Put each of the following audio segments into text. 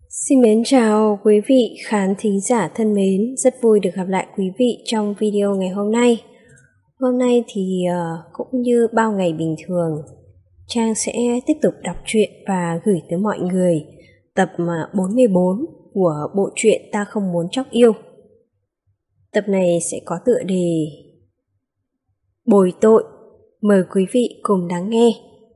Xin mến chào quý vị khán thính giả thân mến, rất vui được gặp lại quý vị trong video ngày hôm nay. Hôm nay thì cũng như bao ngày bình thường, Trang sẽ tiếp tục đọc truyện và gửi tới mọi người tập 44 của bộ truyện Ta Không Muốn Chóc Yêu. Tập này sẽ có tựa đề Bồi Tội, mời quý vị cùng lắng nghe.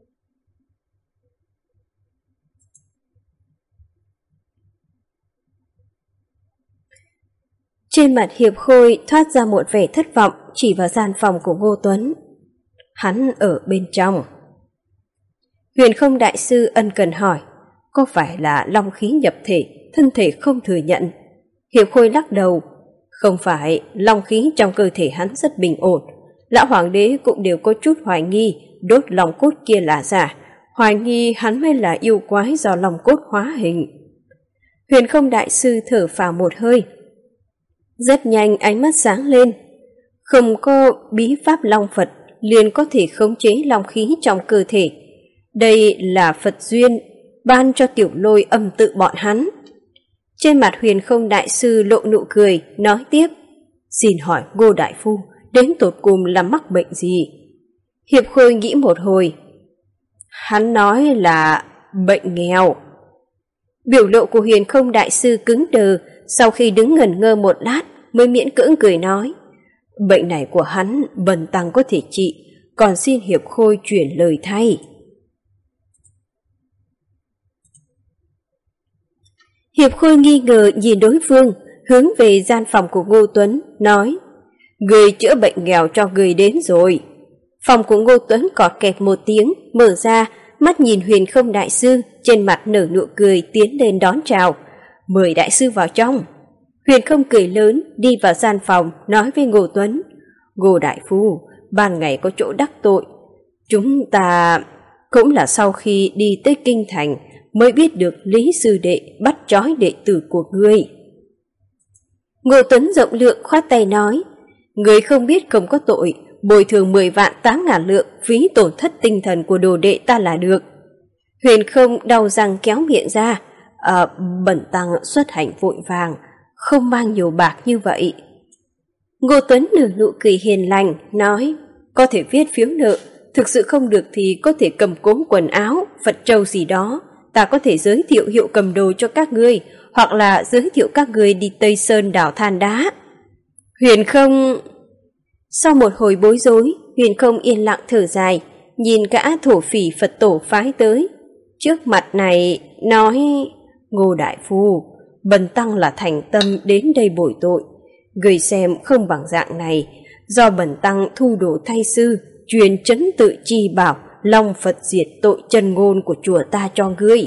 Trên mặt Hiệp Khôi thoát ra một vẻ thất vọng, chỉ vào gian phòng của Ngô Tuấn. Hắn ở bên trong. Huyền Không đại sư ân cần hỏi, có phải là long khí nhập thể, thân thể không thừa nhận? Hiệp Khôi lắc đầu, không phải, long khí trong cơ thể hắn rất bình ổn. Lão hoàng đế cũng đều có chút hoài nghi đốt long cốt kia là giả, hoài nghi hắn mới là yêu quái do long cốt hóa hình. Huyền Không đại sư thở phào một hơi. Rất nhanh ánh mắt sáng lên. Không có bí pháp long Phật liền có thể khống chế long khí trong cơ thể. Đây là Phật duyên ban cho Tiểu Lôi âm tự bọn hắn. Trên mặt Huyền Không đại sư lộ nụ cười, nói tiếp, xin hỏi Ngô đại phu đến tột cùng là mắc bệnh gì? Hiệp Khôi nghĩ một hồi. Hắn nói là bệnh nghèo. Biểu lộ của Huyền Không đại sư cứng đờ, sau khi đứng ngẩn ngơ một lát mới miễn cưỡng cười nói, bệnh này của hắn bần tăng có thể trị, còn xin Hiệp Khôi chuyển lời thay. Hiệp Khôi nghi ngờ nhìn đối phương, hướng về gian phòng của Ngô Tuấn, nói, người chữa bệnh nghèo cho người đến rồi. Phòng của Ngô Tuấn cọt kẹt một tiếng, mở ra, mắt nhìn Huyền Không đại sư, trên mặt nở nụ cười tiến lên đón chào, mời đại sư vào trong. Huyền Không cười lớn, đi vào gian phòng, nói với Ngô Tuấn, Ngô đại phu, ban ngày có chỗ đắc tội. Chúng ta cũng là sau khi đi tới Kinh Thành mới biết được Lý sư đệ bắt trói đệ tử của ngươi. Ngô Tuấn rộng lượng khoát tay nói, ngươi không biết không có tội, bồi thường 10 vạn 8.000 lượng phí tổn thất tinh thần của đồ đệ ta là được. Huyền Không đau răng kéo miệng ra, bần tăng xuất hành vội vàng, không mang nhiều bạc như vậy. Ngô Tuấn nở nụ cười hiền lành, nói, có thể viết phiếu nợ, thực sự không được thì có thể cầm cố quần áo, Phật trâu gì đó, ta có thể giới thiệu hiệu cầm đồ cho các ngươi, hoặc là giới thiệu các ngươi đi Tây Sơn đảo than đá. Huyền Không... Sau một hồi bối rối, Huyền Không yên lặng thở dài, nhìn gã thổ phỉ Phật tổ phái tới. Trước mặt này, nói, Ngô đại phu, bần tăng là thành tâm đến đây bồi tội. Người xem không bằng dạng này, do bần tăng thu đồ thay sư, truyền trấn tự chi bảo, long Phật diệt tội chân ngôn của chùa ta cho ngươi.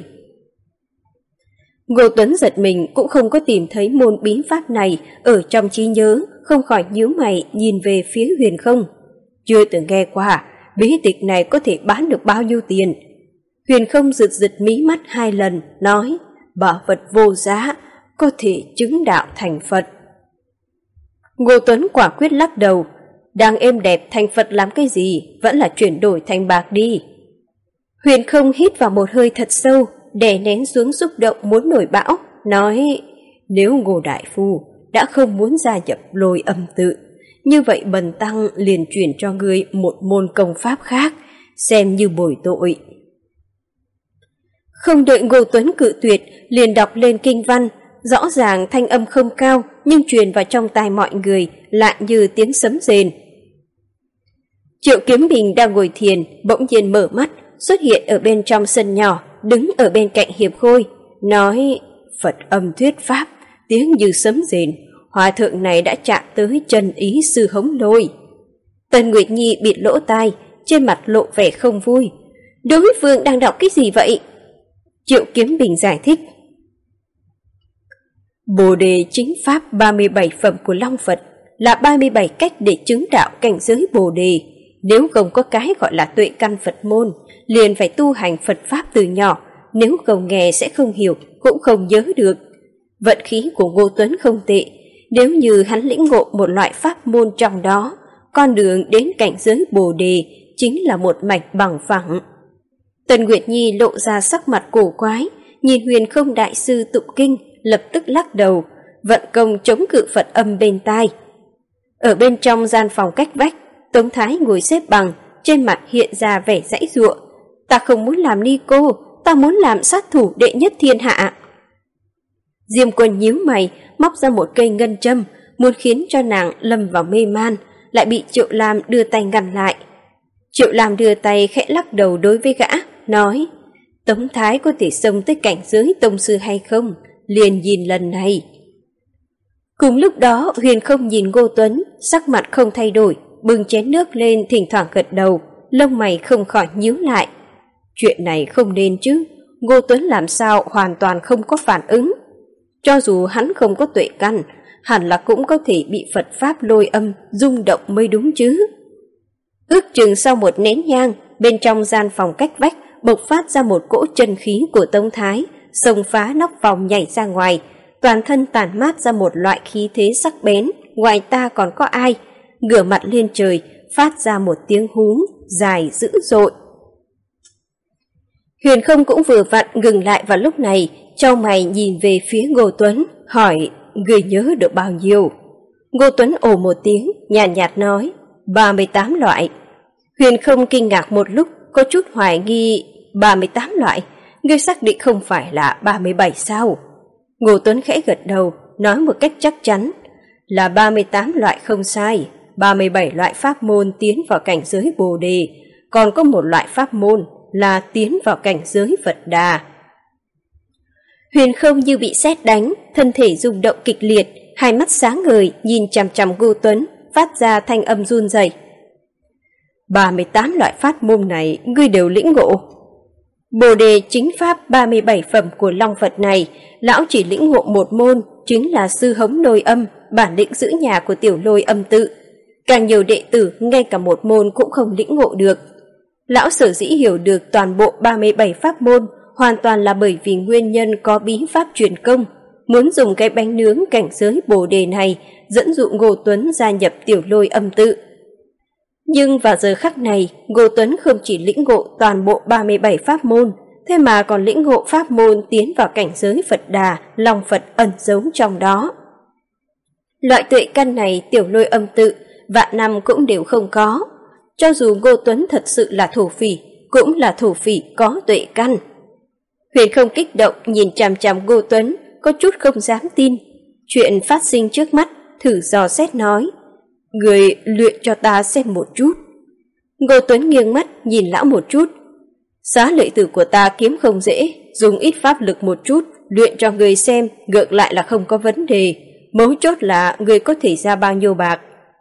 Ngô Tuấn giật mình cũng không có tìm thấy môn bí pháp này ở trong trí nhớ, không khỏi nhíu mày nhìn về phía Huyền Không. Chưa từng nghe qua, bí tịch này có thể bán được bao nhiêu tiền? Huyền Không giật giật mí mắt 2 lần, nói, bảo vật vô giá, có thể chứng đạo thành Phật. Ngô Tuấn quả quyết lắc đầu, đang êm đẹp thành Phật làm cái gì, vẫn là chuyển đổi thành bạc đi. Huyền Không hít vào một hơi thật sâu, đè nén xuống xúc động muốn nổi bão, nói, nếu Ngô đại phu đã không muốn gia nhập Lôi Âm tự, như vậy bần tăng liền chuyển cho ngươi một môn công pháp khác, xem như bồi tội. Không đợi Ngô Tuấn cự tuyệt, liền đọc lên kinh văn, rõ ràng thanh âm không cao, nhưng truyền vào trong tai mọi người lại như tiếng sấm rền. Triệu Kiếm Bình đang ngồi thiền, bỗng nhiên mở mắt, xuất hiện ở bên trong sân nhỏ, đứng ở bên cạnh Hiệp Khôi, nói, Phật âm thuyết pháp, tiếng như sấm rền, hòa thượng này đã chạm tới chân ý sư Hống Lôi. Tần Nguyệt Nhi bịt lỗ tai, trên mặt lộ vẻ không vui. Đối phương đang đọc cái gì vậy? Triệu Kiếm Bình giải thích, Bồ đề chính pháp 37 phẩm của Long Phật là 37 cách để chứng đạo cảnh giới Bồ đề. Nếu không có cái gọi là tuệ căn Phật môn, liền phải tu hành Phật pháp từ nhỏ, nếu không nghe sẽ không hiểu, cũng không nhớ được. Vận khí của Ngô Tuấn không tệ, nếu như hắn lĩnh ngộ một loại pháp môn trong đó, con đường đến cảnh giới Bồ đề chính là một mạch bằng phẳng. Tần Nguyệt Nhi lộ ra sắc mặt cổ quái, nhìn Huyền Không đại sư tụng kinh, lập tức lắc đầu, vận công chống cự Phật âm bên tai. Ở bên trong gian phòng cách vách, Tống Thái ngồi xếp bằng, trên mặt hiện ra vẻ giãy giụa. Ta không muốn làm ni cô, ta muốn làm sát thủ đệ nhất thiên hạ. Diêm Quân nhíu mày, móc ra một cây ngân châm, muốn khiến cho nàng lâm vào mê man, lại bị Triệu Lam đưa tay ngăn lại. Triệu Lam đưa tay khẽ lắc đầu đối với gã, nói: Tống Thái có thể xông tới cảnh giới tông sư hay không, liền nhìn lần này. Cùng lúc đó, Huyền Không nhìn Ngô Tuấn, sắc mặt không thay đổi, bưng chén nước lên thỉnh thoảng gật đầu, lông mày không khỏi nhíu lại. Chuyện này không nên chứ, Ngô Tuấn làm sao hoàn toàn không có phản ứng. Cho dù hắn không có tuệ căn, hẳn là cũng có thể bị Phật Pháp lôi âm rung động mới đúng chứ. Ước chừng sau một nén nhang, bên trong gian phòng cách vách bộc phát ra một cỗ chân khí của Tống Thái, xông phá nóc phòng nhảy ra ngoài, toàn thân tản mát ra một loại khí thế sắc bén, ngoài ta còn có ai, ngửa mặt lên trời, phát ra một tiếng hú dài dữ dội. Huyền Không cũng vừa vặn ngừng lại vào lúc này, chau mày nhìn về phía Ngô Tuấn, hỏi: Người nhớ được bao nhiêu? Ngô Tuấn ồ một tiếng, nhàn nhạt nói: 38 loại. Huyền Không kinh ngạc một lúc, có chút hoài nghi: 38 loại? Ngươi xác định không phải là 37 sao? Ngô Tuấn khẽ gật đầu, nói một cách chắc chắn: là 38 loại không sai, 37 loại pháp môn tiến vào cảnh giới Bồ Đề, còn có một loại pháp môn là tiến vào cảnh giới Phật Đà. Huyền Không như bị sét đánh, thân thể rung động kịch liệt, hai mắt sáng ngời nhìn chằm chằm Ngô Tuấn, phát ra thanh âm run rẩy. 38 loại pháp môn này ngươi đều lĩnh ngộ? Bồ Đề chính pháp 37 phẩm của Long Phật này, lão chỉ lĩnh ngộ một môn, chính là sư hống lôi âm, bản lĩnh giữ nhà của tiểu lôi âm tự. Càng nhiều đệ tử ngay cả một môn cũng không lĩnh ngộ được. Lão sở dĩ hiểu được toàn bộ 37 pháp môn hoàn toàn là bởi vì nguyên nhân có bí pháp truyền công, muốn dùng cái bánh nướng cảnh giới Bồ Đề này dẫn dụ Ngô Tuấn gia nhập tiểu lôi âm tự. Nhưng vào giờ khắc này, Ngô Tuấn không chỉ lĩnh ngộ toàn bộ 37 pháp môn, thế mà còn lĩnh ngộ pháp môn tiến vào cảnh giới Phật Đà, Long Phật ẩn giấu trong đó. Loại tuệ căn này tiểu lôi âm tự vạn năm cũng đều không có. Cho dù Ngô Tuấn thật sự là thổ phỉ, cũng là thổ phỉ có tuệ căn. Huyền Không kích động nhìn chằm chằm Ngô Tuấn, có chút không dám tin. Chuyện phát sinh trước mắt, thử dò xét nói: Người luyện cho ta xem một chút. Ngô Tuấn nghiêng mắt nhìn lão một chút. Xá lợi tử của ta kiếm không dễ, dùng ít pháp lực một chút, luyện cho người xem, ngược lại là không có vấn đề. Mấu chốt là người có thể ra bao nhiêu bạc.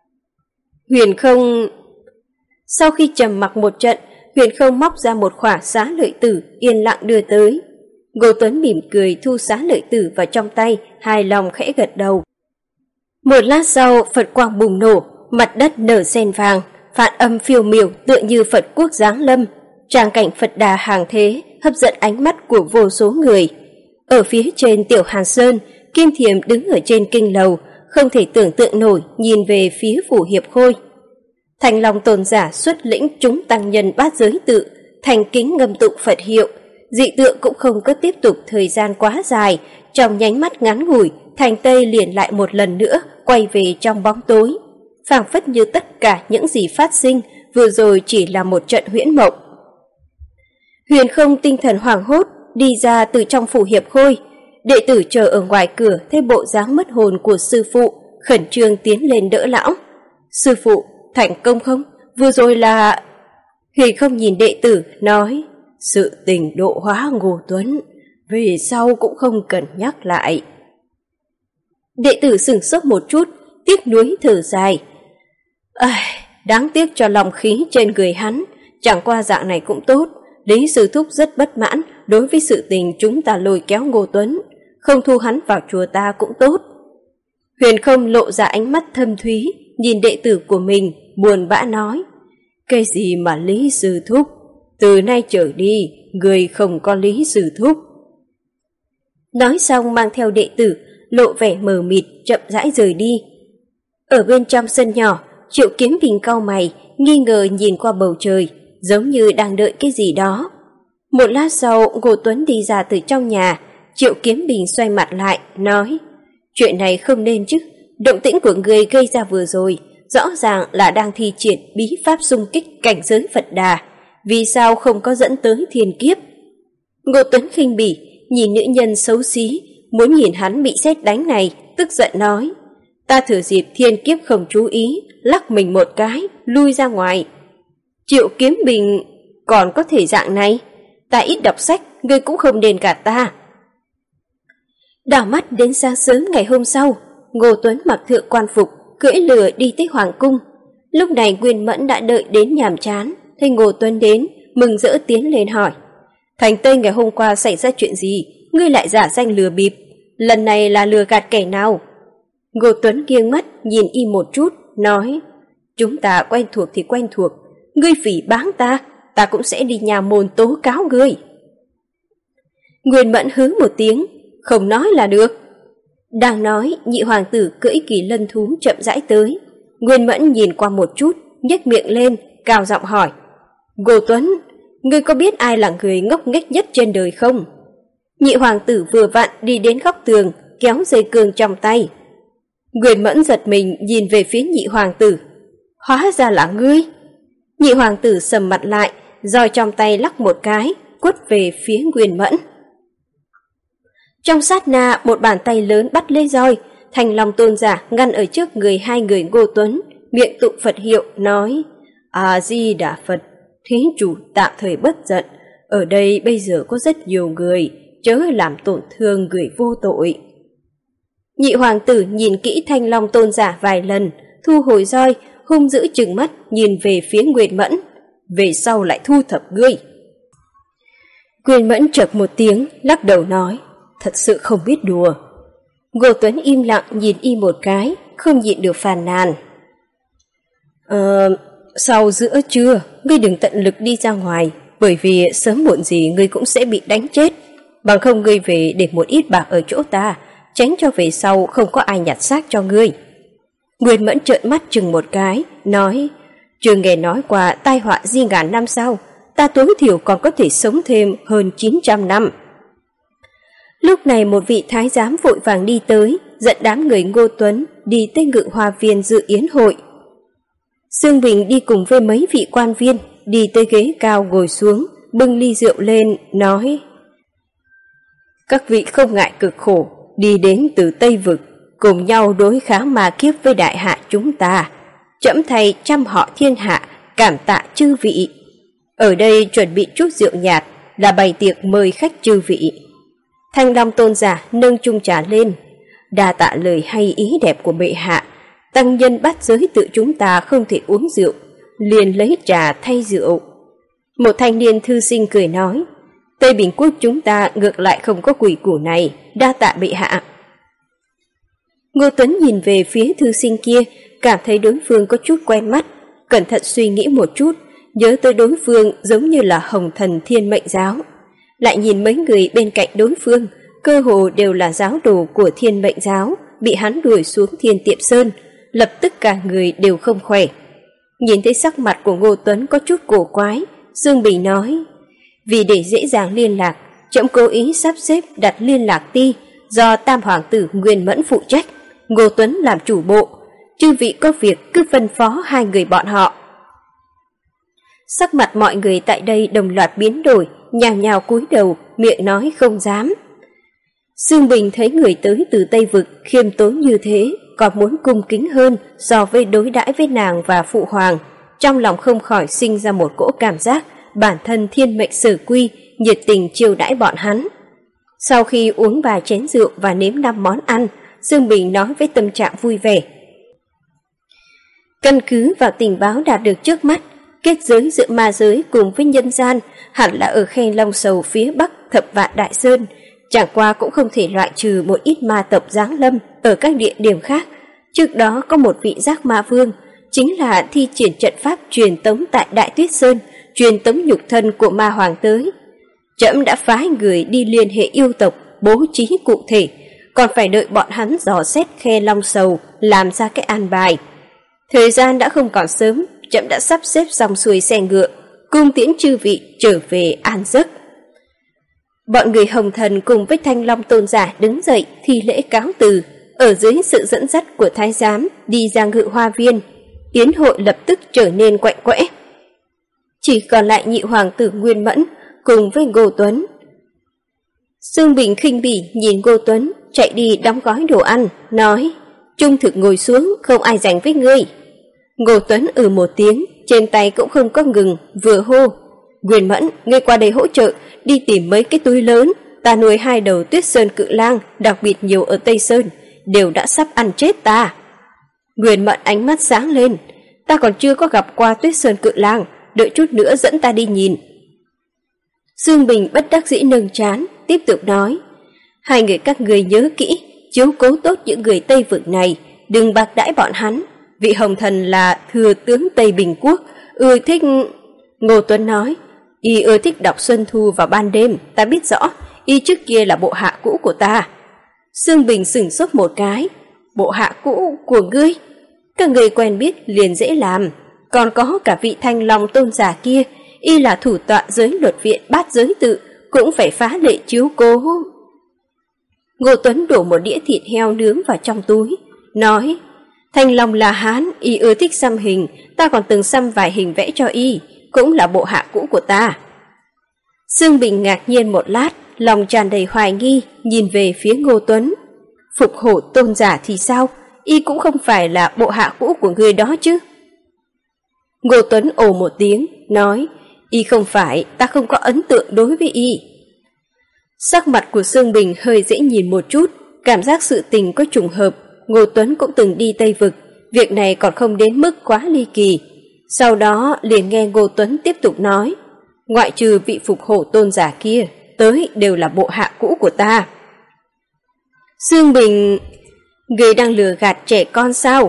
Huyền Không... Sau khi trầm mặc một trận, Huyền Không móc ra một khỏa xá lợi tử, yên lặng đưa tới. Ngô Tuấn mỉm cười thu xá lợi tử vào trong tay, hài lòng khẽ gật đầu. Một lát sau, Phật quang bùng nổ, mặt đất nở sen vàng, phạn âm phiêu miểu tựa như Phật quốc giáng lâm. Tràng cảnh Phật Đà hàng thế hấp dẫn ánh mắt của vô số người. Ở phía trên Tiểu Hàn Sơn, Kim Thiềm đứng ở trên kinh lầu, không thể tưởng tượng nổi nhìn về phía phủ Hiệp Khôi. Thành Long tôn giả xuất lĩnh chúng tăng nhân bát giới tự, thành kính ngâm tụng Phật hiệu. Dị tượng cũng không có tiếp tục thời gian quá dài, trong nháy mắt ngắn ngủi, thành Tây liền lại một lần nữa quay về trong bóng tối. Phảng phất như tất cả những gì phát sinh vừa rồi chỉ là một trận huyễn mộng. Huyền Không tinh thần hoảng hốt đi ra từ trong phủ Hiệp Khôi. Đệ tử chờ ở ngoài cửa thấy bộ dáng mất hồn của sư phụ, khẩn trương tiến lên đỡ lão. Sư phụ, thành công không? Vừa rồi là... Huyền Không nhìn đệ tử, nói: Sự tình độ hóa Ngô Tuấn, về sau cũng không cần nhắc lại. Đệ tử sửng sốt một chút, tiếc nuối thở dài. Đáng tiếc cho lòng khí trên người hắn, chẳng qua dạng này cũng tốt. Lý sư thúc rất bất mãn đối với sự tình chúng ta lôi kéo Ngô Tuấn, không thu hắn vào chùa ta cũng tốt. Huyền Không lộ ra ánh mắt thâm thúy, nhìn đệ tử của mình, buồn bã nói: Cái gì mà Lý sư thúc? Từ nay trở đi, người không có Lý sư thúc. Nói xong mang theo đệ tử, lộ vẻ mờ mịt, chậm rãi rời đi. Ở bên trong sân nhỏ, Triệu Kiếm Bình cau mày, nghi ngờ nhìn qua bầu trời, giống như đang đợi cái gì đó. Một lát sau, Ngô Tuấn đi ra từ trong nhà. Triệu Kiếm Bình xoay mặt lại, nói: chuyện này không nên chứ, động tĩnh của người gây ra vừa rồi rõ ràng là đang thi triển bí pháp xung kích cảnh giới Phật Đà, vì sao không có dẫn tới thiên kiếp? Ngô Tuấn khinh bỉ nhìn nữ nhân xấu xí, muốn nhìn hắn bị sét đánh này, tức giận nói: ta thừa dịp thiên kiếp không chú ý, lắc mình một cái, lui ra ngoài. Triệu Kiếm Bình còn có thể dạng này, ta ít đọc sách, ngươi cũng không nên gạt ta. Đảo mắt đến sáng sớm ngày hôm sau, Ngô Tuấn mặc thượng quan phục, cưỡi lừa đi tới hoàng cung. Lúc này Nguyên Mẫn đã đợi đến nhàm chán, thấy Ngô Tuấn đến, mừng rỡ tiến lên hỏi: Thành Tây ngày hôm qua xảy ra chuyện gì, ngươi lại giả danh lừa bịp, lần này là lừa gạt kẻ nào? Ngô Tuấn nghiêng mắt nhìn y một chút, nói: chúng ta quen thuộc thì quen thuộc, ngươi phỉ báng ta, ta cũng sẽ đi nhà môn tố cáo ngươi. Nguyên Mẫn hứ một tiếng, không nói là được. Đang nói, nhị hoàng tử cưỡi kỳ lân thú chậm rãi tới. Nguyên Mẫn nhìn qua một chút, nhếch miệng lên, cao giọng hỏi: Ngô Tuấn, ngươi có biết ai là người ngốc nghếch nhất trên đời không? Nhị hoàng tử vừa vặn đi đến góc tường, kéo dây cương trong tay. Nguyên Mẫn giật mình nhìn về phía nhị hoàng tử. Hóa ra là ngươi. Nhị hoàng tử sầm mặt lại, roi trong tay lắc một cái, quất về phía Nguyên Mẫn. Trong sát na, một bàn tay lớn bắt lấy roi, Thanh Long Tôn giả ngăn ở trước người hai người Ngô Tuấn, miệng tụng Phật hiệu, nói: A Di Đà Phật, thí chủ tạm thời bất giận, ở đây bây giờ có rất nhiều người, chớ làm tổn thương người vô tội. Nhị hoàng tử nhìn kỹ Thanh Long Tôn giả vài lần, thu hồi roi, hung dữ trừng mắt nhìn về phía Nguyên Mẫn: về sau lại thu thập ngươi. Nguyên Mẫn chợt một tiếng, lắc đầu nói: thật sự không biết đùa. Ngô Tuấn im lặng nhìn y một cái, không nhịn được phàn nàn: sau giữa trưa, ngươi đừng tận lực đi ra ngoài, bởi vì sớm muộn gì ngươi cũng sẽ bị đánh chết. Bằng không ngươi về để một ít bạc ở chỗ ta, tránh cho về sau không có ai nhặt xác cho ngươi. Nguyên Mẫn trợn mắt chừng một cái, nói: chưa nghe nói qua tai họa di ngàn năm sao, ta tối thiểu còn có thể sống thêm hơn 900 năm. Lúc này một vị thái giám vội vàng đi tới, dẫn đám người Ngô Tuấn đi tới Ngự Hoa Viên dự yến hội. Dương Bình đi cùng với mấy vị quan viên, đi tới ghế cao ngồi xuống, bưng ly rượu lên, nói: các vị không ngại cực khổ, đi đến từ Tây Vực, cùng nhau đối kháng ma kiếp với đại hạ chúng ta. Trẫm thay trăm họ thiên hạ, cảm tạ chư vị. Ở đây chuẩn bị chút rượu nhạt, là bày tiệc mời khách chư vị. Thanh Long Tôn giả nâng chung trà lên: đa tạ lời hay ý đẹp của bệ hạ, tăng nhân bắt giới tự chúng ta không thể uống rượu, liền lấy trà thay rượu. Một thanh niên thư sinh cười nói: Tây Bình quốc chúng ta ngược lại không có quỷ củ này, đa tạ bệ hạ. Ngô Tuấn nhìn về phía thư sinh kia, cảm thấy đối phương có chút quen mắt, cẩn thận suy nghĩ một chút, nhớ tới đối phương giống như là Hồng Thần Thiên Mệnh Giáo. Lại nhìn mấy người bên cạnh đối phương, cơ hồ đều là giáo đồ của Thiên Mệnh Giáo, bị hắn đuổi xuống Thiên Tiệm Sơn, lập tức cả người đều không khỏe. Nhìn thấy sắc mặt của Ngô Tuấn có chút cổ quái, Dương Bình nói: vì để dễ dàng liên lạc, trẫm cố ý sắp xếp đặt liên lạc ti do Tam Hoàng tử Nguyên Mẫn phụ trách, Ngô Tuấn làm chủ bộ, chư vị có việc cứ phân phó hai người bọn họ. Sắc mặt mọi người tại đây đồng loạt biến đổi, nhào nhào cúi đầu, miệng nói không dám. Dương Bình thấy người tới từ Tây Vực khiêm tốn như thế, còn muốn cung kính hơn so với đối đãi với nàng và phụ hoàng, trong lòng không khỏi sinh ra một cỗ cảm giác bản thân thiên mệnh sở quy, nhiệt tình chiêu đãi bọn hắn. Sau khi uống vài chén rượu và nếm 5 món ăn, Dương Bình nói với tâm trạng vui vẻ: căn cứ vào tình báo đạt được trước mắt, kết giới giữa ma giới cùng với nhân gian hẳn là ở khe Long Sầu phía bắc Thập Vạn Đại Sơn, chẳng qua cũng không thể loại trừ một ít ma tộc giáng lâm ở các địa điểm khác. Trước đó có một vị giác ma vương, chính là thi triển trận pháp truyền tống tại Đại Tuyết Sơn, truyền tống nhục thân của ma hoàng tới. Trẫm đã phái người đi liên hệ yêu tộc, bố trí cụ thể, còn phải đợi bọn hắn dò xét khe Long Sầu, làm ra cái an bài. Thời gian đã không còn sớm, trẫm đã sắp xếp xong xuôi xe ngựa, cung tiễn chư vị trở về an giấc. Bọn người Hồng Thần cùng với Thanh Long tôn giả đứng dậy thi lễ cáo từ, ở dưới sự dẫn dắt của thái giám đi ra Ngự Hoa Viên. Yến hội lập tức trở nên quạnh quẽ. Chỉ còn lại nhị hoàng tử Nguyên Mẫn cùng với Ngô Tuấn. Dương Bình khinh bỉ nhìn Ngô Tuấn chạy đi đóng gói đồ ăn, nói: "Trung thực ngồi xuống, không ai giành với ngươi." Ngô Tuấn một tiếng, trên tay cũng không có ngừng, vừa hô: "Nguyên Mẫn, ngươi qua đây hỗ trợ, đi tìm mấy cái túi lớn, ta nuôi 2 đầu Tuyết Sơn cự lang, đặc biệt nhiều ở Tây Sơn, đều đã sắp ăn chết ta." Nguyên Mẫn ánh mắt sáng lên: "Ta còn chưa có gặp qua Tuyết Sơn cự lang, đợi chút nữa dẫn ta đi nhìn." Dương Bình bất đắc dĩ nâng trán, tiếp tục nói: "Hai người các người nhớ kỹ, chiếu cố tốt những người Tây vực này, đừng bạc đãi bọn hắn. Vị Hồng Thần là thừa tướng Tây Bình Quốc, ưa thích..." Ngô Tuấn nói: "Y ưa thích đọc Xuân Thu vào ban đêm, ta biết rõ, y trước kia là bộ hạ cũ của ta." Dương Bình sửng sốt một cái: "Bộ hạ cũ của ngươi? Các người quen biết liền dễ làm, còn có cả vị Thanh Long tôn giả kia, y là thủ tọa giới luật viện Bát Giới Tự, cũng phải phá lệ chiếu cố." Ngô Tuấn đổ một đĩa thịt heo nướng vào trong túi, nói: "Thanh Long là Hán, y ưa thích xăm hình, ta còn từng xăm vài hình vẽ cho y, cũng là bộ hạ cũ của ta." Dương Bình ngạc nhiên một lát, lòng tràn đầy hoài nghi, nhìn về phía Ngô Tuấn. "Phục Hổ tôn giả thì sao? Y cũng không phải là bộ hạ cũ của người đó chứ?" Ngô Tuấn ồ một tiếng, nói: "Y không phải, ta không có ấn tượng đối với y." Sắc mặt của Dương Bình hơi dễ nhìn một chút, cảm giác sự tình có trùng hợp. Ngô Tuấn cũng từng đi Tây Vực, việc này còn không đến mức quá ly kỳ. Sau đó liền nghe Ngô Tuấn tiếp tục nói: "Ngoại trừ vị Phục Hổ tôn giả kia, tới đều là bộ hạ cũ của ta." Dương Bình: "Người đang lừa gạt trẻ con sao?"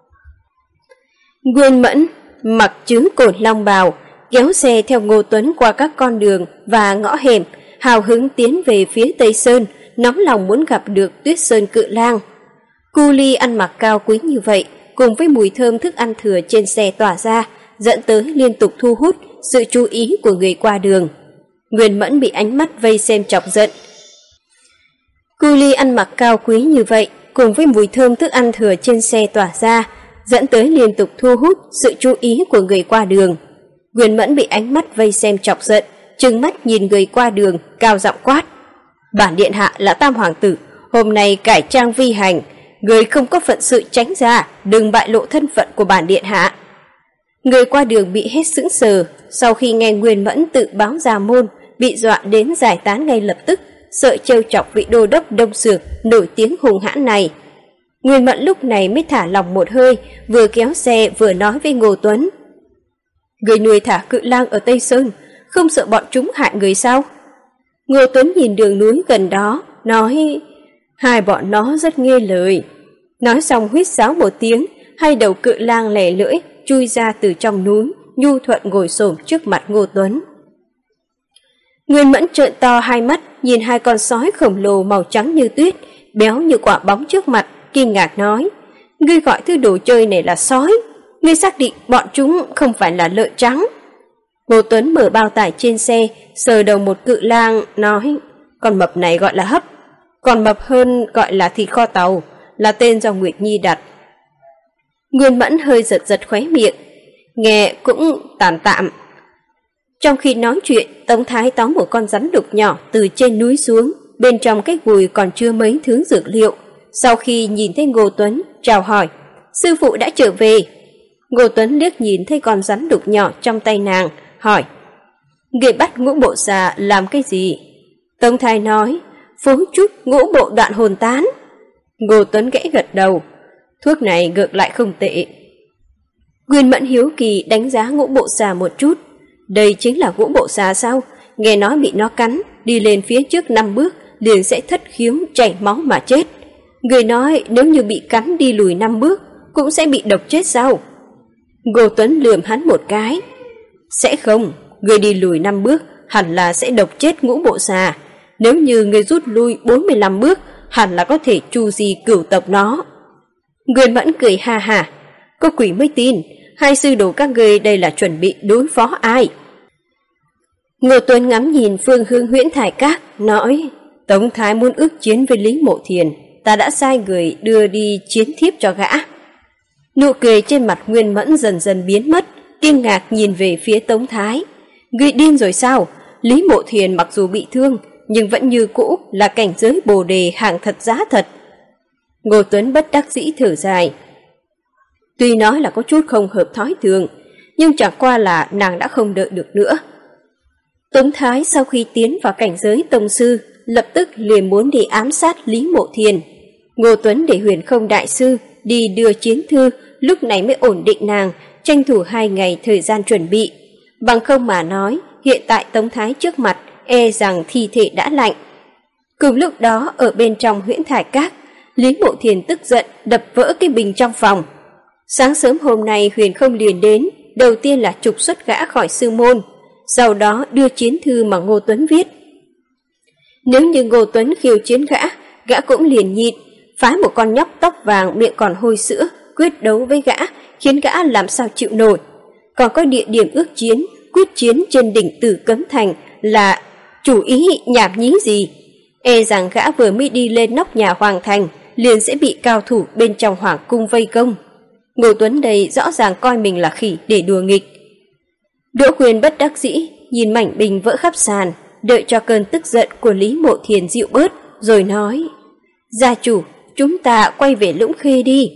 Nguyên Mẫn mặc trướng cột long bào, kéo xe theo Ngô Tuấn qua các con đường và ngõ hẻm, hào hứng tiến về phía Tây Sơn, nóng lòng muốn gặp được Tuyết Sơn cự lang. Cu Ly ăn mặc cao quý như vậy, cùng với mùi thơm thức ăn thừa trên xe tỏa ra, dẫn tới liên tục thu hút sự chú ý của người qua đường. Nguyên Mẫn bị ánh mắt vây xem chọc giận. Cu Ly ăn mặc cao quý như vậy, cùng với mùi thơm thức ăn thừa trên xe tỏa ra, dẫn tới liên tục thu hút sự chú ý của người qua đường. Nguyên Mẫn bị ánh mắt vây xem chọc giận, trừng mắt nhìn người qua đường, cao giọng quát: "Bản điện hạ là Tam hoàng tử, hôm nay cải trang vi hành, người không có phận sự tránh ra, đừng bại lộ thân phận của bản điện hạ." Người qua đường bị hết sững sờ, sau khi nghe Nguyên Mẫn tự báo ra môn, bị dọa đến giải tán ngay lập tức, sợ trêu chọc vị đô đốc Đông Sược nổi tiếng hùng hãn này. Nguyên Mẫn lúc này mới thả lòng một hơi, vừa kéo xe vừa nói với Ngô Tuấn: "Người nuôi thả cự lang ở Tây Sơn, không sợ bọn chúng hại người sao?" Ngô Tuấn nhìn đường núi gần đó, nói: "Hai bọn nó rất nghe lời." Nói xong huýt sáo một tiếng, hai đầu cự lang lẻ lưỡi chui ra từ trong núi, nhu thuận ngồi xổm trước mặt Ngô Tuấn. Nguyên Mẫn trợn to hai mắt, nhìn hai con sói khổng lồ màu trắng như tuyết, béo như quả bóng trước mặt, kinh ngạc nói: "Ngươi gọi thứ đồ chơi này là sói? Ngươi xác định bọn chúng không phải là lợn trắng?" Ngô Tuấn mở bao tải trên xe, sờ đầu một cự lang, nói: "Con mập này gọi là hấp, còn mập hơn gọi là thịt kho tàu, là tên do Nguyệt Nhi đặt." Nguyên Mẫn hơi giật giật khóe miệng, nghe cũng tạm tạm. Trong khi nói chuyện, Tống Thái tóm một con rắn đục nhỏ từ trên núi xuống, bên trong cái gùi còn chứa mấy thứ dược liệu. Sau khi nhìn thấy Ngô Tuấn, chào hỏi: "Sư phụ đã trở về." Ngô Tuấn liếc nhìn thấy con rắn đục nhỏ trong tay nàng, hỏi: "Người bắt Ngũ Bộ Xà làm cái gì?" Tống Thái nói: "Phú chút ngũ bộ đoạn hồn tán." Ngô Tuấn gãy gật đầu: "Thuốc này ngược lại không tệ." Nguyên Mẫn hiếu kỳ đánh giá Ngũ Bộ Xà một chút. Đây chính là Ngũ Bộ Xà sao? Nghe nói bị nó cắn, đi lên phía trước 5 bước liền sẽ thất khiếu chảy máu mà chết. Người nói nếu như bị cắn đi lùi 5 bước cũng sẽ bị độc chết sao? Ngô Tuấn lườm hắn một cái: "Sẽ không, người đi lùi 5 bước hẳn là sẽ độc chết Ngũ Bộ Xà. Nếu như người rút lui 45 bước hẳn là có thể tru di cửu tộc nó." Nguyên Mẫn cười ha ha: "Có quỷ mới tin, hai sư đồ các người đây là chuẩn bị đối phó ai?" Ngô Tuấn ngắm nhìn phương hướng Huyễn Thải Các, nói: Tống Thái muốn ước chiến với Lý Mộ Thiền, ta đã sai người đưa đi chiến thiếp cho gã. Nụ cười trên mặt Nguyên Mẫn dần dần biến mất, kinh ngạc nhìn về phía Tống Thái. Ngươi điên rồi sao? Lý Mộ Thiền mặc dù bị thương, nhưng vẫn như cũ là cảnh giới bồ đề hàng thật giá thật. Ngô Tuấn bất đắc dĩ thở dài. Tuy nói là có chút không hợp thói thường, nhưng chẳng qua là nàng đã không đợi được nữa. Tống Thái sau khi tiến vào cảnh giới tông sư, lập tức liền muốn đi ám sát Lý Mộ Thiền. Ngô Tuấn để Huyền Không đại sư đi đưa chiến thư, lúc này mới ổn định nàng, tranh thủ 2 ngày thời gian chuẩn bị. Bằng không mà nói, hiện tại Tống Thái trước mặt, e rằng thi thể đã lạnh. Cùng lúc đó, ở bên trong Huyễn Thải Các, Lý Mộ Thiền tức giận đập vỡ cái bình trong phòng. Sáng sớm hôm nay Huyền Không liền đến, đầu tiên là trục xuất gã khỏi sư môn, sau đó đưa chiến thư mà Ngô Tuấn viết. Nếu như Ngô Tuấn khiêu chiến gã cũng liền nhịn, phái một con nhóc tóc vàng miệng còn hôi sữa quyết đấu với gã, khiến gã làm sao chịu nổi. Còn có địa điểm ước chiến, quyết chiến trên đỉnh Tử Cấm Thành là chủ ý nhảm nhí gì. E rằng gã vừa mới đi lên nóc nhà Hoàng Thành, liền sẽ bị cao thủ bên trong Hoàng Cung vây công. Ngô Tuấn đây rõ ràng coi mình là khỉ để đùa nghịch. Đỗ Quyên bất đắc dĩ, nhìn mảnh bình vỡ khắp sàn, đợi cho cơn tức giận của Lý Mộ Thiền dịu bớt, rồi nói: Gia chủ, chúng ta quay về Lũng Khê đi.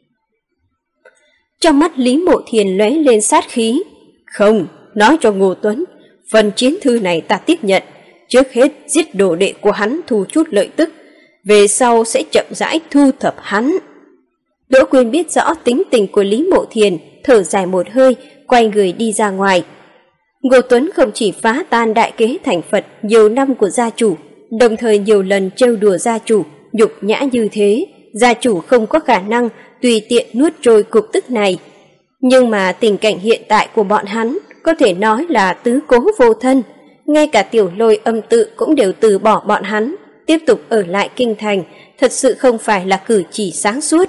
Trong mắt Lý Mộ Thiền lóe lên sát khí. Không, nói cho Ngô Tuấn, phần chiến thư này ta tiếp nhận, trước hết giết đồ đệ của hắn thu chút lợi tức, về sau sẽ chậm rãi thu thập hắn. Đỗ Quyên biết rõ tính tình của Lý Mộ Thiền, thở dài một hơi, quay người đi ra ngoài. Ngô Tuấn không chỉ phá tan đại kế thành Phật nhiều năm của gia chủ, đồng thời nhiều lần trêu đùa gia chủ, nhục nhã như thế, gia chủ không có khả năng tùy tiện nuốt trôi cục tức này. Nhưng mà tình cảnh hiện tại của bọn hắn có thể nói là tứ cố vô thân, ngay cả Tiểu Lôi Âm tự cũng đều từ bỏ bọn hắn, tiếp tục ở lại kinh thành, thật sự không phải là cử chỉ sáng suốt.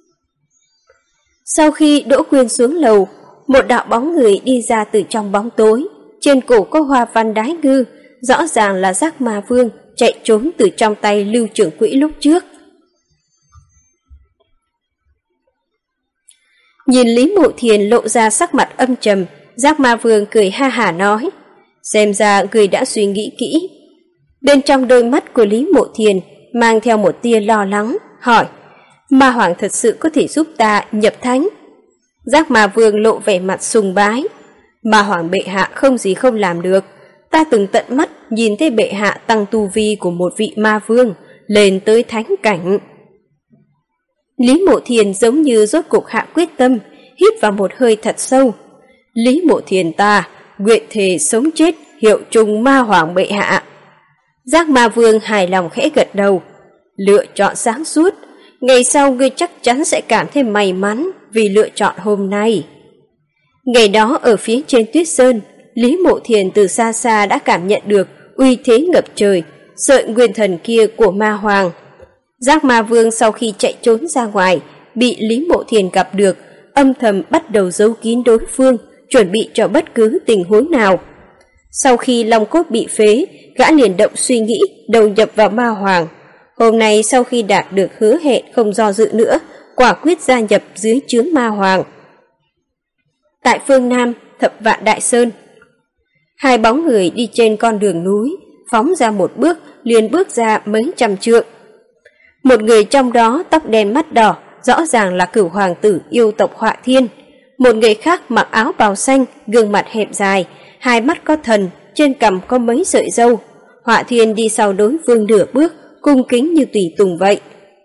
Sau khi Đỗ Quyên xuống lầu, một đạo bóng người đi ra từ trong bóng tối, trên cổ có hoa văn đái ngư, rõ ràng là Giác Ma Vương chạy trốn từ trong tay Lưu trưởng quỹ lúc trước. Nhìn Lý Mộ Thiền lộ ra sắc mặt âm trầm, Giác Ma Vương cười ha hả nói: Xem ra người đã suy nghĩ kỹ. Bên trong đôi mắt của Lý Mộ Thiền mang theo một tia lo lắng, hỏi: Ma Hoàng thật sự có thể giúp ta nhập thánh? Giác Ma Vương lộ vẻ mặt sùng bái: Ma Hoàng bệ hạ không gì không làm được, ta từng tận mắt nhìn thấy bệ hạ tăng tu vi của một vị ma vương lên tới thánh cảnh. Lý Mộ Thiền giống như rốt cục hạ quyết tâm, hít vào một hơi thật sâu. Lý Mộ Thiền ta nguyện thề sống chết hiệu chung Ma Hoàng bệ hạ. Giác Ma Vương hài lòng khẽ gật đầu: Lựa chọn sáng suốt, ngày sau ngươi chắc chắn sẽ cảm thấy may mắn vì lựa chọn hôm nay. Ngày đó ở phía trên Tuyết Sơn, Lý Mộ Thiền từ xa xa đã cảm nhận được uy thế ngập trời, sợi nguyên thần kia của Ma Hoàng. Giác Ma Vương sau khi chạy trốn ra ngoài, bị Lý Mộ Thiền gặp được, âm thầm bắt đầu giấu kín đối phương, chuẩn bị cho bất cứ tình huống nào. Sau khi long cốt bị phế, gã liền động suy nghĩ đầu nhập vào Ma Hoàng. Hôm nay sau khi đạt được hứa hẹn không do dự nữa, quả quyết gia nhập dưới trướng Ma Hoàng. Tại phương Nam, Thập Vạn Đại Sơn, hai bóng người đi trên con đường núi, phóng ra một bước liền bước ra mấy trăm trượng. Một người trong đó tóc đen mắt đỏ, rõ ràng là Cửu hoàng tử yêu tộc Họa Thiên. Một người khác mặc áo bào xanh, gương mặt hẹp dài, hai mắt có thần, trên cằm có mấy sợi râu. Họa Thiên đi sau đối phương nửa bước, cung kính như tùy tùng vậy.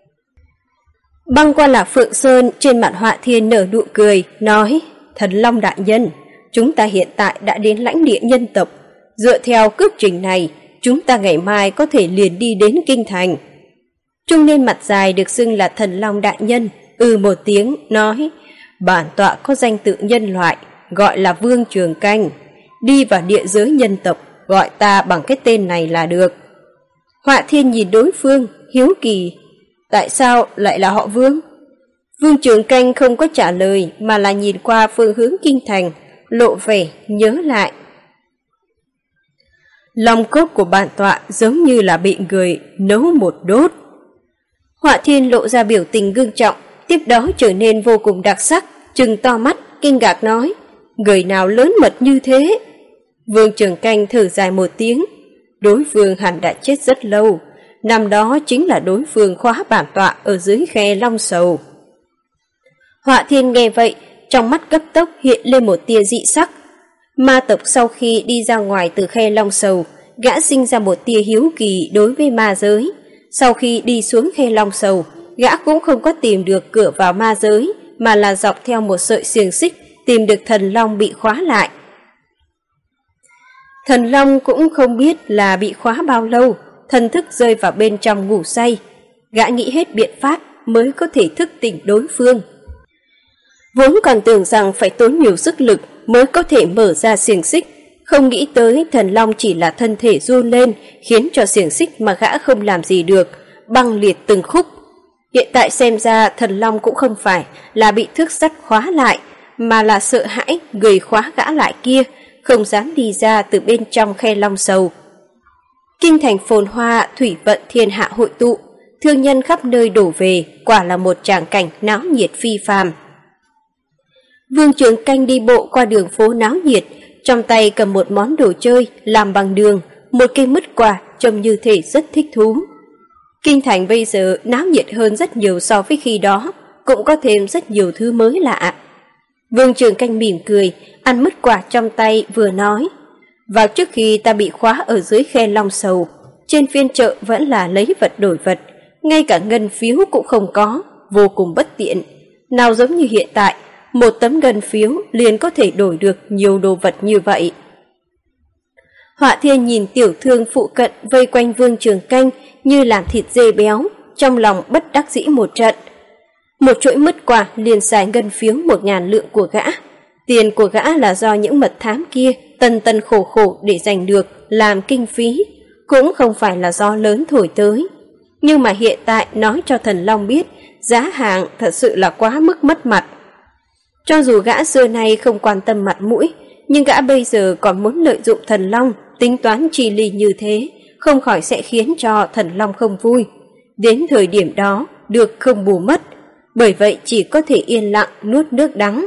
Băng qua Lạc Phượng Sơn, trên mặt Họa Thiên nở nụ cười, nói: Thần Long đại nhân, chúng ta hiện tại đã đến lãnh địa nhân tộc. Dựa theo cước trình này, chúng ta ngày mai có thể liền đi đến kinh thành. Trung niên mặt dài được xưng là Thần Long đại nhân, một tiếng, nói: Bản tọa có danh tự nhân loại, gọi là Vương Trường Canh. Đi vào địa giới nhân tộc, gọi ta bằng cái tên này là được. Họa Thiên nhìn đối phương, hiếu kỳ: Tại sao lại là họ Vương? Vương Trường Canh không có trả lời, mà là nhìn qua phương hướng kinh thành, lộ vẻ nhớ lại. Lòng cốt của bản tọa giống như là bị người nấu một đốt. Họa Thiên lộ ra biểu tình ngưng trọng, tiếp đó trở nên vô cùng đặc sắc, trừng to mắt, kinh ngạc nói, người nào lớn mật như thế? Vương Trường Canh thở dài một tiếng, đối phương hẳn đã chết rất lâu, năm đó chính là đối phương khóa bản tọa ở dưới khe Long Sầu. Họa Thiên nghe vậy, trong mắt cấp tốc hiện lên một tia dị sắc. Ma tộc sau khi đi ra ngoài từ khe Long Sầu, gã sinh ra một tia hiếu kỳ đối với ma giới. Sau khi đi xuống khe Long Sầu, gã cũng không có tìm được cửa vào ma giới, mà là dọc theo một sợi xiềng xích tìm được thần long bị khóa lại. Thần long cũng không biết là bị khóa bao lâu, thần thức rơi vào bên trong ngủ say. Gã nghĩ hết biện pháp mới có thể thức tỉnh đối phương. Vốn còn tưởng rằng phải tốn nhiều sức lực mới có thể mở ra xiềng xích, không nghĩ tới thần long chỉ là thân thể run lên, khiến cho xiềng xích mà gã không làm gì được, băng liệt từng khúc. Hiện tại xem ra thần long cũng không phải là bị thước sắt khóa lại, mà là sợ hãi người khóa gã lại kia, không dám đi ra từ bên trong khe Long Sầu. Kinh thành phồn hoa, thủy vận thiên hạ hội tụ, thương nhân khắp nơi đổ về, quả là một tràng cảnh náo nhiệt phi phàm. Vương Trường Canh đi bộ qua đường phố náo nhiệt, trong tay cầm một món đồ chơi làm bằng đường, một cây mứt quả trông như thể rất thích thú. Kinh thành bây giờ náo nhiệt hơn rất nhiều so với khi đó, cũng có thêm rất nhiều thứ mới lạ. Vương Trường Canh mỉm cười, ăn mứt quả trong tay vừa nói, vào trước khi ta bị khóa ở dưới khe Long Sầu, trên phiên chợ vẫn là lấy vật đổi vật, ngay cả ngân phiếu cũng không có, vô cùng bất tiện. Nào giống như hiện tại, một tấm ngân phiếu liền có thể đổi được nhiều đồ vật như vậy. Họa Thiên nhìn tiểu thương phụ cận vây quanh Vương Trường Canh như làm thịt dê béo, trong lòng bất đắc dĩ một trận. Một chuỗi mứt quả liền xài ngân phiếu 1.000 lượng của gã. Tiền của gã là do những mật thám kia tần tần khổ khổ để giành được làm kinh phí, cũng không phải là do lớn thổi tới. Nhưng mà hiện tại nói cho thần long biết, giá hàng thật sự là quá mức mất mặt. Cho dù gã xưa nay không quan tâm mặt mũi, nhưng gã bây giờ còn muốn lợi dụng thần long, tính toán chi ly như thế, không khỏi sẽ khiến cho thần long không vui. Đến thời điểm đó, được không bù mất, bởi vậy chỉ có thể yên lặng nuốt nước đắng.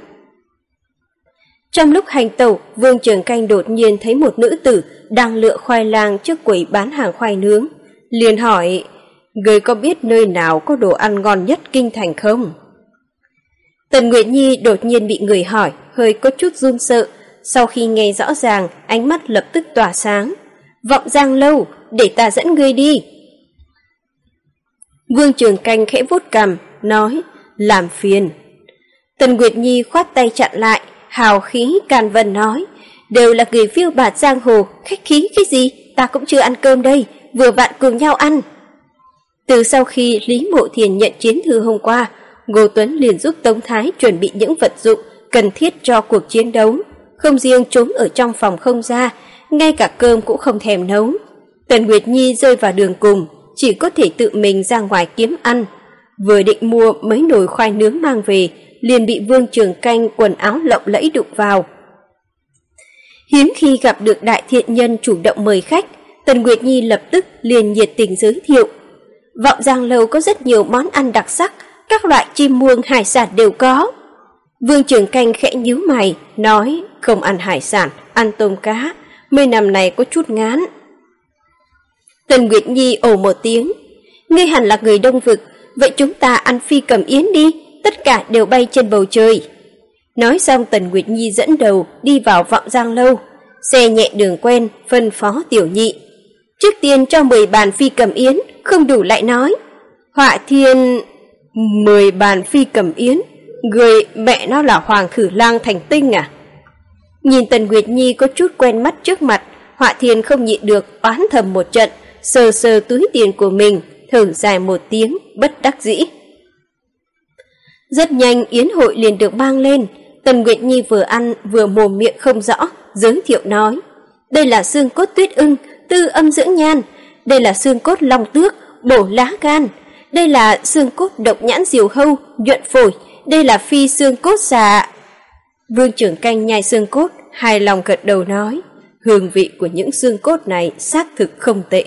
Trong lúc hành tẩu, Vương Trường Canh đột nhiên thấy một nữ tử đang lựa khoai lang trước quầy bán hàng khoai nướng. Liền hỏi, người có biết nơi nào có đồ ăn ngon nhất kinh thành không? Tần Nguyệt Nhi đột nhiên bị người hỏi, hơi có chút run sợ. Sau khi nghe rõ ràng, ánh mắt lập tức tỏa sáng. Vọng Giang Lâu, để ta dẫn ngươi đi. Vương Trường Canh khẽ vuốt cằm, nói, làm phiền. Tần Nguyệt Nhi khoát tay chặn lại, hào khí can vân nói, đều là người phiêu bạt giang hồ, khách khí cái gì, ta cũng chưa ăn cơm đây, vừa vặn cùng nhau ăn. Từ sau khi Lý Mộ Thiền nhận chiến thư hôm qua, Ngô Tuấn liền giúp Tống Thái chuẩn bị những vật dụng cần thiết cho cuộc chiến đấu, không riêng trốn ở trong phòng không ra, ngay cả cơm cũng không thèm nấu. Tần Nguyệt Nhi rơi vào đường cùng, chỉ có thể tự mình ra ngoài kiếm ăn. Vừa định mua mấy nồi khoai nướng mang về, liền bị Vương Trường Canh quần áo lộng lẫy đụng vào. Hiếm khi gặp được đại thiện nhân chủ động mời khách, Tần Nguyệt Nhi lập tức liền nhiệt tình giới thiệu. Vọng Giang Lâu có rất nhiều món ăn đặc sắc, các loại chim muông hải sản đều có. Vương Trường Canh khẽ nhíu mày, nói, không ăn hải sản, ăn tôm cá, mấy năm này có chút ngán. Tần Nguyệt Nhi ồ một tiếng, ngươi hẳn là người Đông Vực, vậy chúng ta ăn phi cầm yến đi, tất cả đều bay trên bầu trời. Nói xong Tần Nguyệt Nhi dẫn đầu đi vào Vọng Giang Lâu, xe nhẹ đường quen, phân phó Tiểu Nhị. Trước tiên cho 10 bàn phi cầm yến, không đủ lại nói. Họa Thiên, 10 bàn phi cầm yến, người mẹ nó là Hoàng Khử Lang thành tinh à? Nhìn Tần Nguyệt Nhi có chút quen mắt trước mặt, Họa Thiên không nhịn được oán thầm một trận, sờ sờ túi tiền của mình, thở dài một tiếng, bất đắc dĩ. Rất nhanh yến hội liền được mang lên, Tần Nguyệt Nhi vừa ăn vừa mồm miệng không rõ, giới thiệu nói. Đây là xương cốt tuyết ưng, tư âm dưỡng nhan, đây là xương cốt long tước, bổ lá gan, đây là xương cốt độc nhãn diều hâu, nhuận phổi, đây là phi xương cốt xà. Vương Trường Canh nhai xương cốt, hài lòng gật đầu nói, hương vị của những xương cốt này xác thực không tệ.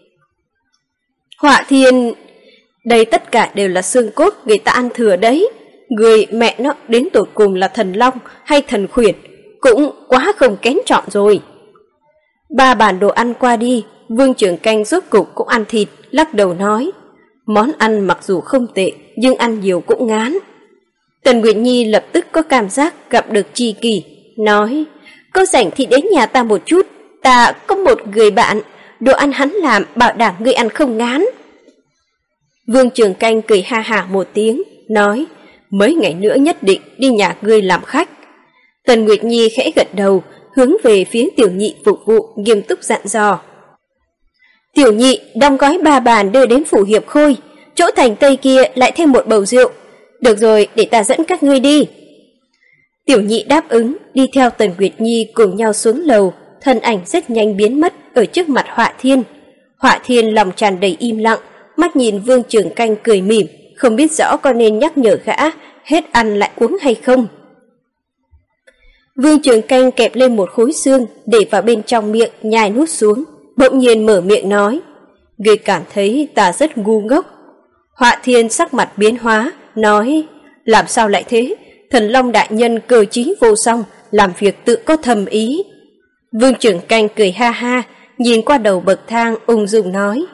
Họa Thiên, đây tất cả đều là xương cốt người ta ăn thừa đấy. Người mẹ nó đến tột cùng là thần long hay thần khuyển, cũng quá không kén chọn rồi. 3 bàn đồ ăn qua đi, Vương Trường Canh rốt cục cũng ăn thịt, lắc đầu nói, món ăn mặc dù không tệ, nhưng ăn nhiều cũng ngán. Tần Nguyệt Nhi lập tức có cảm giác gặp được tri kỷ, nói, có rảnh thì đến nhà ta một chút, ta có một người bạn, đồ ăn hắn làm bảo đảm ngươi ăn không ngán. Vương Trường Canh cười ha hả một tiếng, nói, mấy ngày nữa nhất định đi nhà ngươi làm khách. Tần Nguyệt Nhi khẽ gật đầu, hướng về phía Tiểu Nhị phục vụ nghiêm túc dặn dò. Tiểu Nhị đong gói 3 bàn đưa đến phủ Hiệp Khôi, chỗ thành Tây kia lại thêm một bầu rượu. Được rồi, để ta dẫn các ngươi đi. Tiểu Nhị đáp ứng, đi theo Tần Nguyệt Nhi cùng nhau xuống lầu, thân ảnh rất nhanh biến mất ở trước mặt Họa Thiên. Họa Thiên lòng tràn đầy im lặng, mắt nhìn Vương Trường Canh cười mỉm, không biết rõ có nên nhắc nhở gã hết ăn lại uống hay không. Vương Trường Canh kẹp lên một khối xương để vào bên trong miệng nhai nuốt xuống, bỗng nhiên mở miệng nói, ngươi cảm thấy ta rất ngu ngốc. Họa Thiên sắc mặt biến hóa, nói, làm sao lại thế, thần long đại nhân cơ trí vô song, làm việc tự có thầm ý. Vương Trường Canh cười ha ha, nhìn qua đầu bậc thang ung dung nói,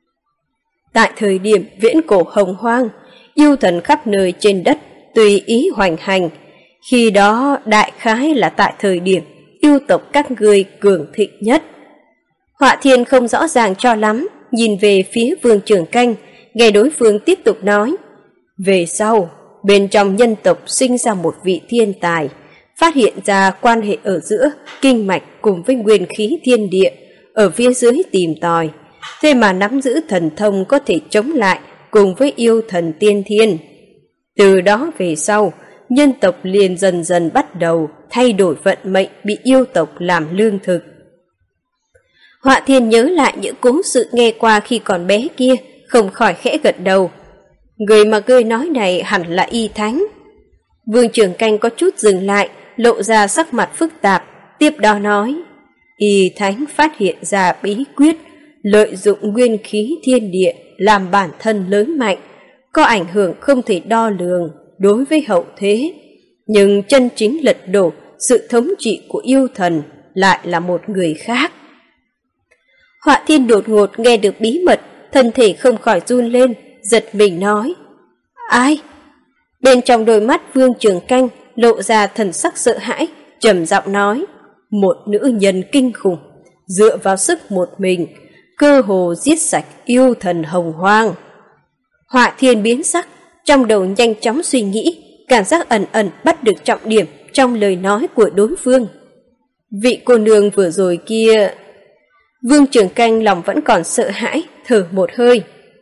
tại thời điểm viễn cổ hồng hoang, yêu thần khắp nơi trên đất tùy ý hoành hành, khi đó đại khái là tại thời điểm yêu tộc các ngươi cường thịnh nhất. Họa Thiên không rõ ràng cho lắm, nhìn về phía Vương Trường Canh, nghe đối phương tiếp tục nói, về sau, bên trong nhân tộc sinh ra một vị thiên tài, phát hiện ra quan hệ ở giữa kinh mạch cùng với nguyên khí thiên địa, ở phía dưới tìm tòi, thế mà nắm giữ thần thông có thể chống lại cùng với yêu thần tiên thiên. Từ đó về sau, nhân tộc liền dần dần bắt đầu thay đổi vận mệnh bị yêu tộc làm lương thực. Họa Thiên nhớ lại những cố sự nghe qua khi còn bé kia, không khỏi khẽ gật đầu. Người mà ngươi nói này hẳn là Y Thánh. Vương Trường Canh có chút dừng lại, lộ ra sắc mặt phức tạp, tiếp đó nói, Y Thánh phát hiện ra bí quyết, lợi dụng nguyên khí thiên địa làm bản thân lớn mạnh, có ảnh hưởng không thể đo lường đối với hậu thế. Nhưng chân chính lật đổ sự thống trị của yêu thần lại là một người khác. Họa Thiên đột ngột nghe được bí mật, thân thể không khỏi run lên, giật mình nói, ai? Bên trong đôi mắt Vương Trường Canh lộ ra thần sắc sợ hãi, trầm giọng nói, một nữ nhân kinh khủng, dựa vào sức một mình, cơ hồ giết sạch yêu thần hồng hoang. Họa Thiên biến sắc, trong đầu nhanh chóng suy nghĩ, cảm giác ẩn ẩn bắt được trọng điểm trong lời nói của đối phương. Vị cô nương vừa rồi kia... Vương Trường Canh lòng vẫn còn sợ hãi, thở một hơi.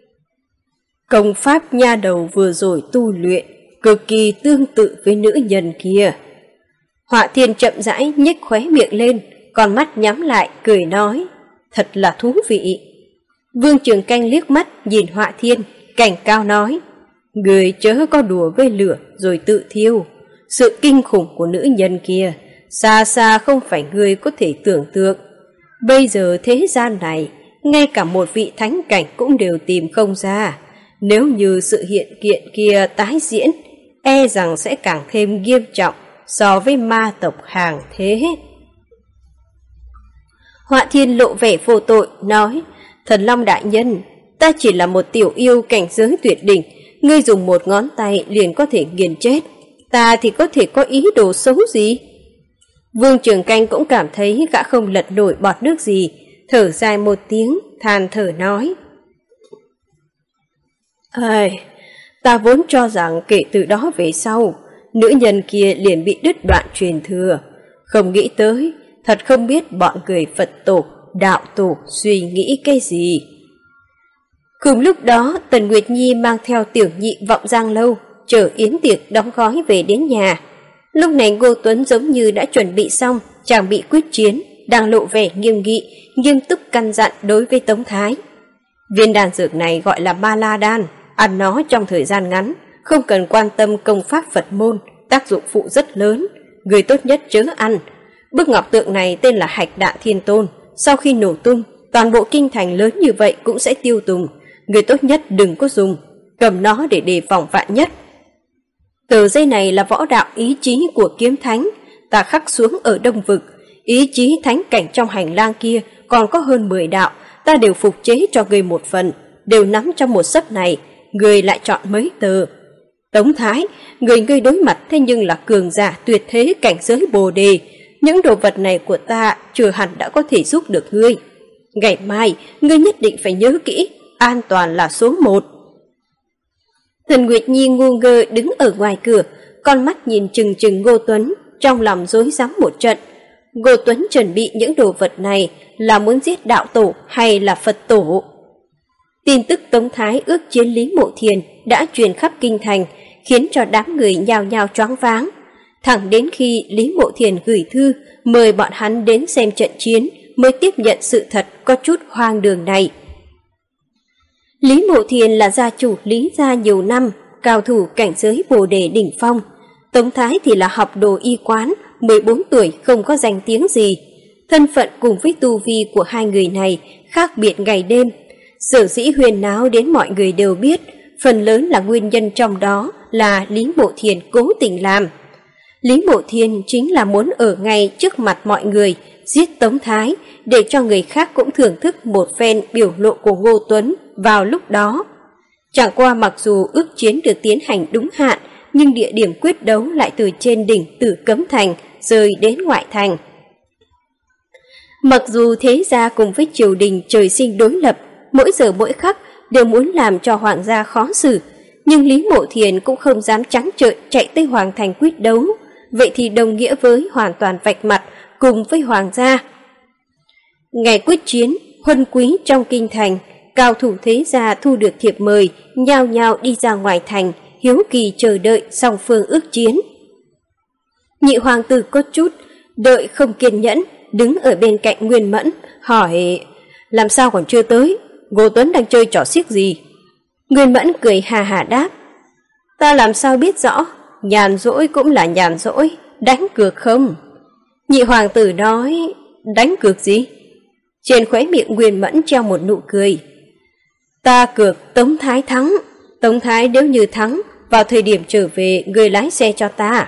Công pháp nha đầu vừa rồi tu luyện, cực kỳ tương tự với nữ nhân kia. Họa Thiên chậm rãi nhếch khóe miệng lên, con mắt nhắm lại, cười nói, thật là thú vị. Vương Trường Canh liếc mắt nhìn Họa Thiên, cảnh cao nói, người chớ có đùa với lửa rồi tự thiêu. Sự kinh khủng của nữ nhân kia, xa xa không phải người có thể tưởng tượng. Bây giờ thế gian này, ngay cả một vị thánh cảnh cũng đều tìm không ra. Nếu như sự hiện kiện kia tái diễn, e rằng sẽ càng thêm nghiêm trọng so với ma tộc hàng thế. Họa Thiên lộ vẻ vô tội, nói, Thần Long đại nhân, ta chỉ là một tiểu yêu cảnh giới tuyệt đỉnh, ngươi dùng một ngón tay liền có thể nghiền chết, ta thì có thể có ý đồ xấu gì? Vương Trường Canh cũng cảm thấy gã không lật nổi bọt nước gì, thở dài một tiếng, than thở nói, ta vốn cho rằng kể từ đó về sau, nữ nhân kia liền bị đứt đoạn truyền thừa, không nghĩ tới, thật không biết bọn người Phật tổ, đạo tổ suy nghĩ cái gì. Cùng lúc đó, Tần Nguyệt Nhi mang theo Tiểu Nhị vọng Giang Lâu, chở yến tiệc đóng gói về đến nhà. Lúc này Ngô Tuấn giống như đã chuẩn bị xong, chàng bị quyết chiến, đang lộ vẻ nghiêm nghị, nghiêm túc căn dặn đối với Tống Thái. Viên đan dược này gọi là Ma La Đan, ăn nó trong thời gian ngắn, không cần quan tâm công pháp Phật môn, tác dụng phụ rất lớn, người tốt nhất chớ ăn. Bức ngọc tượng này tên là Hạch Đạn Thiên Tôn, sau khi nổ tung, toàn bộ kinh thành lớn như vậy cũng sẽ tiêu tùng, người tốt nhất đừng có dùng, cầm nó để đề phòng vạn nhất. Tờ giấy này là võ đạo ý chí của kiếm thánh, ta khắc xuống ở Đông Vực, ý chí thánh cảnh trong hành lang kia còn có hơn 10 đạo, ta đều phục chế cho người một phần, đều nắm trong một sấp này, người lại chọn mấy tờ. Tống Thái, người đối mặt thế nhưng là cường giả tuyệt thế cảnh giới Bồ Đề, những đồ vật này của ta chưa hẳn đã có thể giúp được ngươi. Ngày mai, ngươi nhất định phải nhớ kỹ, an toàn là số 1. Thần Nguyệt Nhi ngu ngơ đứng ở ngoài cửa, con mắt nhìn chừng chừng Ngô Tuấn, trong lòng rối rắm một trận. Ngô Tuấn chuẩn bị những đồ vật này là muốn giết đạo tổ hay là Phật tổ? Tin tức Tống Thái ước chiến Lý Mộ Thiền đã truyền khắp kinh thành, khiến cho đám người nhao nhao choáng váng. Thẳng đến khi Lý Mộ Thiền gửi thư mời bọn hắn đến xem trận chiến mới tiếp nhận sự thật có chút hoang đường này. Lý Mộ Thiền là gia chủ Lý gia nhiều năm, cao thủ cảnh giới Bồ Đề đỉnh phong. Tống Thái thì là học đồ y quán, 14 tuổi không có danh tiếng gì. Thân phận cùng với tu vi của hai người này khác biệt ngày đêm. Sở dĩ huyền náo đến mọi người đều biết, phần lớn là nguyên nhân trong đó là Lý Mộ Thiền cố tình làm. Lý Mộ Thiền chính là muốn ở ngay trước mặt mọi người giết Tống Thái, để cho người khác cũng thưởng thức một phen biểu lộ của Ngô Tuấn vào lúc đó. Chẳng qua mặc dù ước chiến được tiến hành đúng hạn, nhưng địa điểm quyết đấu lại từ trên đỉnh Tử Cấm Thành rời đến ngoại thành. Mặc dù thế gia cùng với triều đình trời sinh đối lập, mỗi giờ mỗi khắc đều muốn làm cho hoàng gia khó xử, nhưng Lý Mộ Thiền cũng không dám trắng trợn chạy tới hoàng thành quyết đấu, vậy thì đồng nghĩa với hoàn toàn vạch mặt cùng với hoàng gia. Ngày quyết chiến, huân quý trong kinh thành, cao thủ thế gia thu được thiệp mời, nhao nhao đi ra ngoài thành, hiếu kỳ chờ đợi song phương ước chiến. Nhị hoàng tử có chút đợi không kiên nhẫn, đứng ở bên cạnh Nguyên Mẫn, hỏi: làm sao còn chưa tới? Ngô Tuấn đang chơi trò xiếc gì? Nguyên Mẫn cười hà hà đáp: ta làm sao biết rõ, nhàn rỗi cũng là nhàn rỗi, đánh cược không? Nhị hoàng tử nói: đánh cược gì? Trên khóe miệng Nguyên Mẫn treo một nụ cười: ta cược Tống Thái thắng. Tống Thái nếu như thắng, vào thời điểm trở về người lái xe cho ta.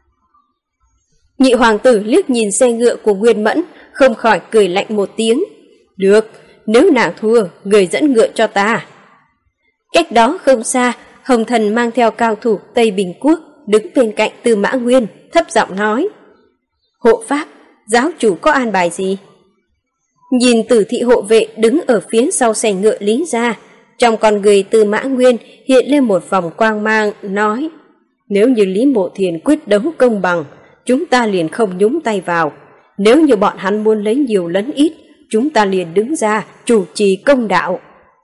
Nhị hoàng tử liếc nhìn xe ngựa của Nguyên Mẫn, không khỏi cười lạnh một tiếng: được, nếu nàng thua, người dẫn ngựa cho ta. Cách đó không xa, Hồng Thần mang theo cao thủ Tây Bình Quốc đứng bên cạnh Tư Mã Nguyên, thấp giọng nói: hộ pháp, giáo chủ có an bài gì? Nhìn Tử thị hộ vệ đứng ở phía sau xe ngựa Lý gia, trong con người Tư Mã Nguyên hiện lên một vòng quang mang, nói: nếu như Lý Mộ Thiền quyết đấu công bằng, chúng ta liền không nhúng tay vào. Nếu như bọn hắn muốn lấy nhiều lấn ít, chúng ta liền đứng ra chủ trì công đạo.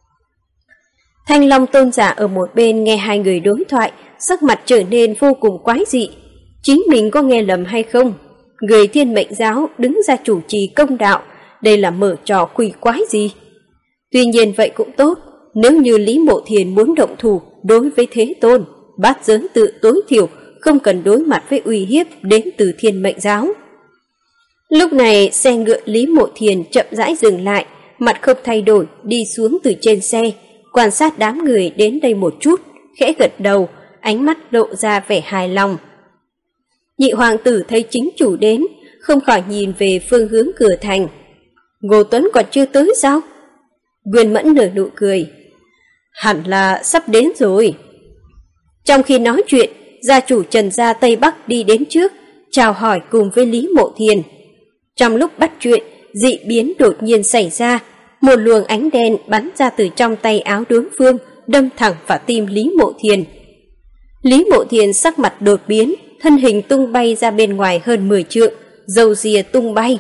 Thanh Long tôn giả ở một bên nghe hai người đối thoại, sắc mặt trở nên vô cùng quái dị. Chính mình có nghe lầm hay không? Người Thiên Mệnh giáo đứng ra chủ trì công đạo, đây là mở trò quỷ quái gì? Tuy nhiên vậy cũng tốt, nếu như Lý Mộ Thiền muốn động thủ đối với Thế Tôn, Bát Giới Tự tối thiểu không cần đối mặt với uy hiếp đến từ Thiên Mệnh giáo. Lúc này xe ngựa Lý Mộ Thiền chậm rãi dừng lại, mặt không thay đổi đi xuống từ trên xe, quan sát đám người đến đây một chút, khẽ gật đầu, ánh mắt lộ ra vẻ hài lòng. Nhị hoàng tử thấy chính chủ đến, không khỏi nhìn về phương hướng cửa thành. Ngô Tuấn còn chưa tới sao? Nguyên Mẫn nở nụ cười: hẳn là sắp đến rồi. Trong khi nói chuyện, gia chủ Trần gia Tây Bắc đi đến trước, chào hỏi cùng với Lý Mộ Thiền. Trong lúc bắt chuyện, dị biến đột nhiên xảy ra, một luồng ánh đen bắn ra từ trong tay áo đối phương, đâm thẳng vào tim Lý Mộ Thiền. Lý Mộ Thiền sắc mặt đột biến, thân hình tung bay ra bên ngoài hơn 10 trượng, râu ria tung bay.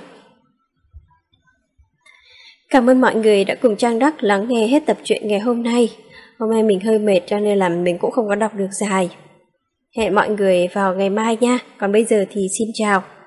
Cảm ơn mọi người đã cùng Trang Đắc lắng nghe hết tập truyện ngày hôm nay. Hôm nay mình hơi mệt cho nên là mình cũng không có đọc được dài. Hẹn mọi người vào ngày mai nha. Còn bây giờ thì xin chào.